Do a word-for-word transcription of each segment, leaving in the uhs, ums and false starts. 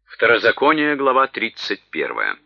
Второзаконие, глава тридцать первая.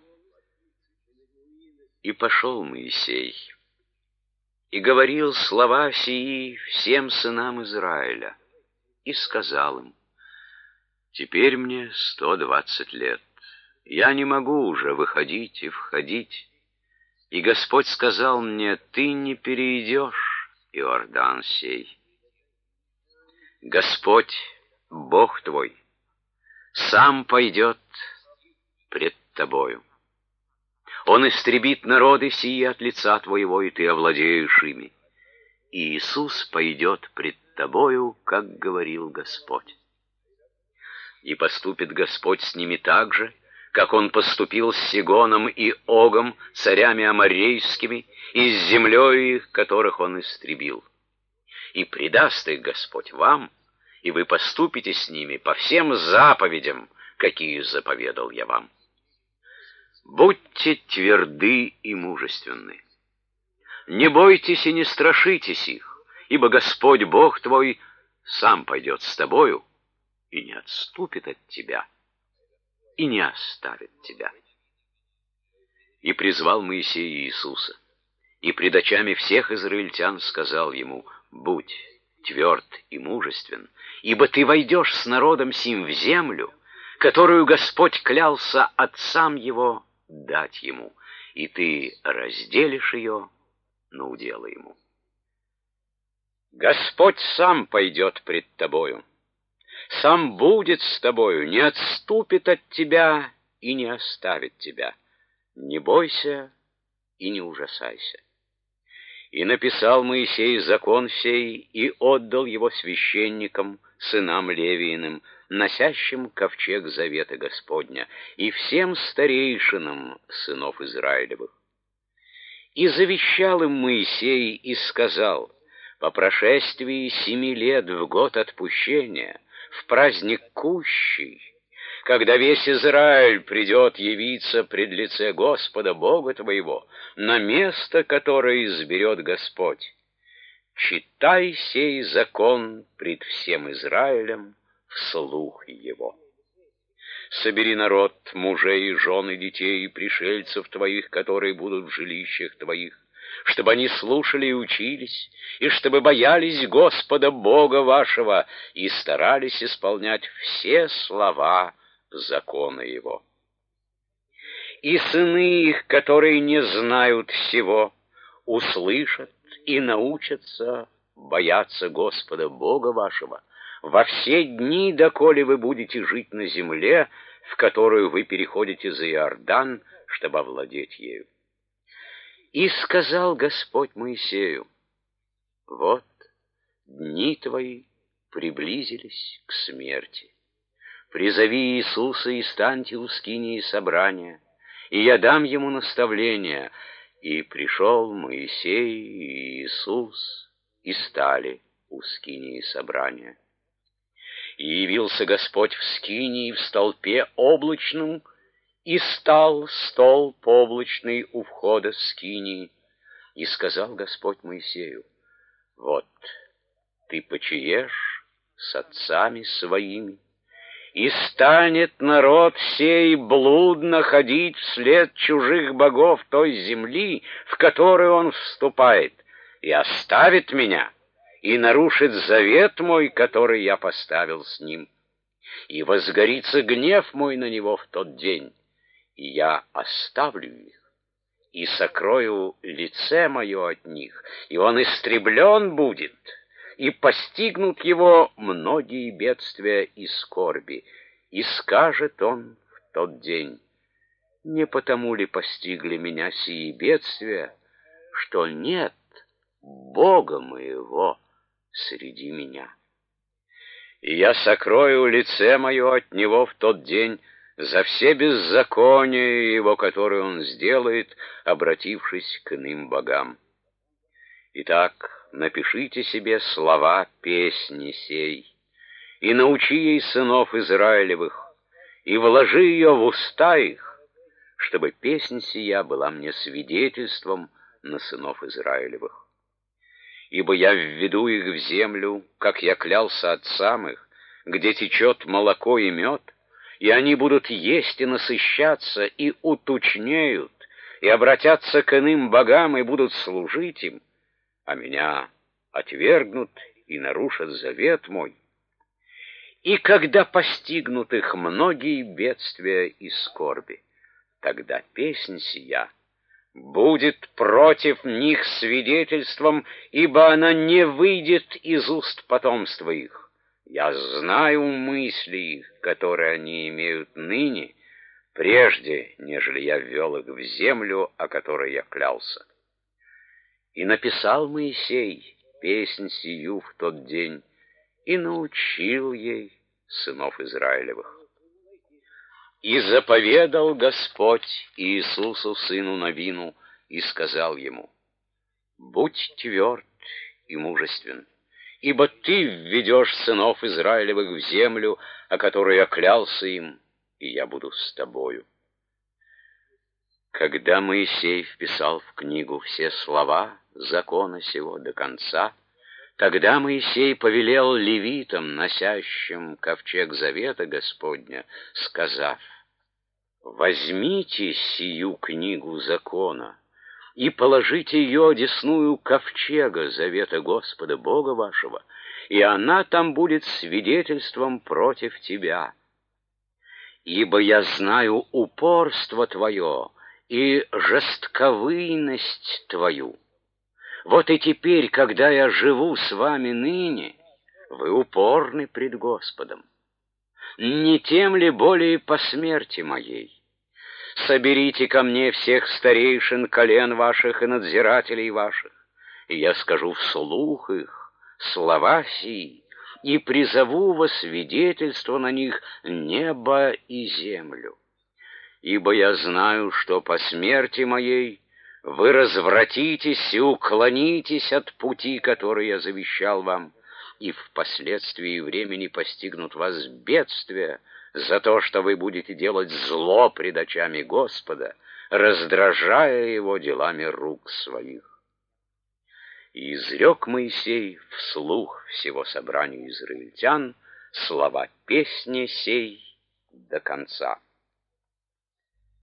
И пошел Моисей, и говорил слова сии всем сынам Израиля, и сказал им: теперь мне сто двадцать лет, я не могу уже выходить и входить. И Господь сказал мне: ты не перейдешь Иордан сей. Господь, Бог твой, сам пойдет пред тобою. Он истребит народы сии от лица твоего, и ты овладеешь ими. И Иисус пойдет пред тобою, как говорил Господь. И поступит Господь с ними так же, как Он поступил с Сигоном и Огом, царями аморейскими, и с землей их, которых Он истребил. И предаст их Господь вам, и вы поступите с ними по всем заповедям, какие заповедал я вам. Будьте тверды и мужественны. Не бойтесь и не страшитесь их, ибо Господь Бог твой сам пойдет с тобою и не отступит от тебя, и не оставит тебя. И призвал Моисей Иисуса, и пред очами всех израильтян сказал ему: будь тверд и мужествен, ибо ты войдешь с народом сим в землю, которую Господь клялся отцам его дать ему, и ты разделишь ее на уделы ему. Господь сам пойдет пред тобою, сам будет с тобою, не отступит от тебя и не оставит тебя. Не бойся и не ужасайся. И написал Моисей закон сей и отдал его священникам, сынам Левииным, носящим ковчег завета Господня, и всем старейшинам сынов Израилевых. И завещал им Моисей и сказал: по прошествии семи лет в год отпущения, в праздник Кущий, когда весь Израиль придет явиться пред лице Господа Бога твоего, на место, которое изберет Господь, читай сей закон пред всем Израилем вслух его. Собери народ, мужей, жен и детей, и пришельцев твоих, которые будут в жилищах твоих, чтобы они слушали и учились, и чтобы боялись Господа Бога вашего и старались исполнять все слова закона его. И сыны их, которые не знают всего, услышат и научатся бояться Господа Бога вашего во все дни, доколе вы будете жить на земле, в которую вы переходите за Иордан, чтобы овладеть ею. И сказал Господь Моисею: вот дни твои приблизились к смерти. Призови Иисуса и станьте у скинии собрания, и я дам ему наставление. И пришел Моисей и Иисус, и стали у скинии собрания. И явился Господь в скинии в столпе облачном, и стал столб облачный у входа скинии. И сказал Господь Моисею: вот ты почиешь с отцами своими, и станет народ сей блудно ходить вслед чужих богов той земли, в которую он вступает, и оставит меня, и нарушит завет мой, который я поставил с ним. И возгорится гнев мой на него в тот день, и я оставлю их, и сокрою лице мое от них, и он истреблен будет, и постигнут его многие бедствия и скорби. И скажет он в тот день: не потому ли постигли меня сии бедствия, что нет Бога моего среди меня? И я сокрою лице мое от него в тот день за все беззакония его, которые он сделает, обратившись к иным богам. Итак, напишите себе слова песни сей, и научи ей сынов Израилевых, и вложи ее в уста их, чтобы песня сия была мне свидетельством на сынов Израилевых. Ибо я введу их в землю, как я клялся отцам их, где течет молоко и мед, и они будут есть и насыщаться, и утучнеют, и обратятся к иным богам, и будут служить им, а меня отвергнут и нарушат завет мой. И когда постигнут их многие бедствия и скорби, тогда песнь сия будет против них свидетельством, ибо она не выйдет из уст потомства их. Я знаю мысли их, которые они имеют ныне, прежде, нежели я ввел их в землю, о которой я клялся. И написал Моисей песнь сию в тот день, и научил ей сынов Израилевых. И заповедал Господь Иисусу, сыну Навину, и сказал ему: «Будь тверд и мужествен, ибо ты введешь сынов Израилевых в землю, о которой я клялся им, и я буду с тобою». Когда Моисей вписал в книгу все слова закона сего до конца, тогда Моисей повелел левитам, носящим ковчег завета Господня, сказав: «Возьмите сию книгу закона и положите ее одесную ковчега завета Господа Бога вашего, и она там будет свидетельством против тебя. Ибо я знаю упорство твое и жестковыйность твою. Вот и теперь, когда я живу с вами ныне, вы упорны пред Господом. Не тем ли более по смерти моей? Соберите ко мне всех старейшин колен ваших и надзирателей ваших, и я скажу вслух их слова сии, и призову во свидетельство на них небо и землю. Ибо я знаю, что по смерти моей вы развратитесь и уклонитесь от пути, который я завещал вам, и впоследствии времени постигнут вас бедствия за то, что вы будете делать зло пред очами Господа, раздражая его делами рук своих». И изрек Моисей вслух всего собранию израильтян слова песни сей до конца.